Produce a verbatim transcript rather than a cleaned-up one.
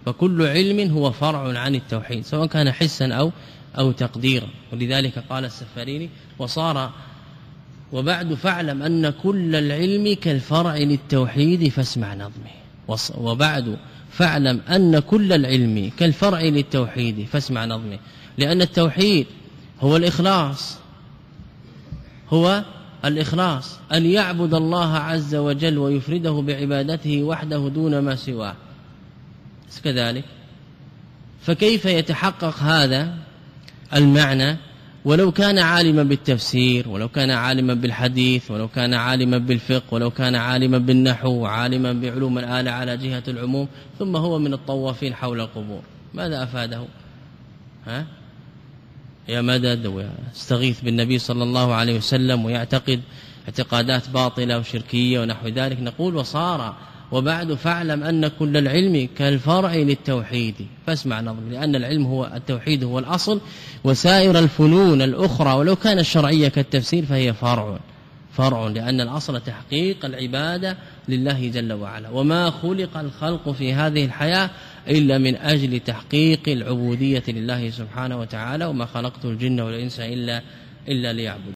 فكل علم هو فرع عن التوحيد سواء كان حسا أو أو تقديرا. ولذلك قال السفاريني وصار وبعد فاعلم أن كل العلم كالفرع للتوحيد فاسمع نظمه. وبعد فاعلم أن كل العلم كالفرع للتوحيد فاسمع نظمه، لأن التوحيد هو الإخلاص، هو الإخلاص أن يعبد الله عز وجل ويفرده بعبادته وحده دون ما سواه كذلك. فكيف يتحقق هذا المعنى ولو كان عالما بالتفسير، ولو كان عالما بالحديث، ولو كان عالما بالفقه، ولو كان عالما بالنحو، وعالما بعلوم الآلة على جهة العموم، ثم هو من الطوافين حول القبور، ماذا أفاده؟ ها؟ يا مدد ويستغيث بالنبي صلى الله عليه وسلم ويعتقد اعتقادات باطلة وشركية ونحو ذلك. نقول وصار وبعد فاعلم أن كل العلم كالفرع للتوحيد فاسمع نظم، لأن العلم هو التوحيد هو الأصل، وسائر الفنون الأخرى ولو كان الشرعية كالتفسير فهي فرع فرع لأن الأصل تحقيق العبادة لله جل وعلا. وما خلق الخلق في هذه الحياة إلا من أجل تحقيق العبودية لله سبحانه وتعالى، وما خلقت الجن والإنس إلا إلا ليعبدون.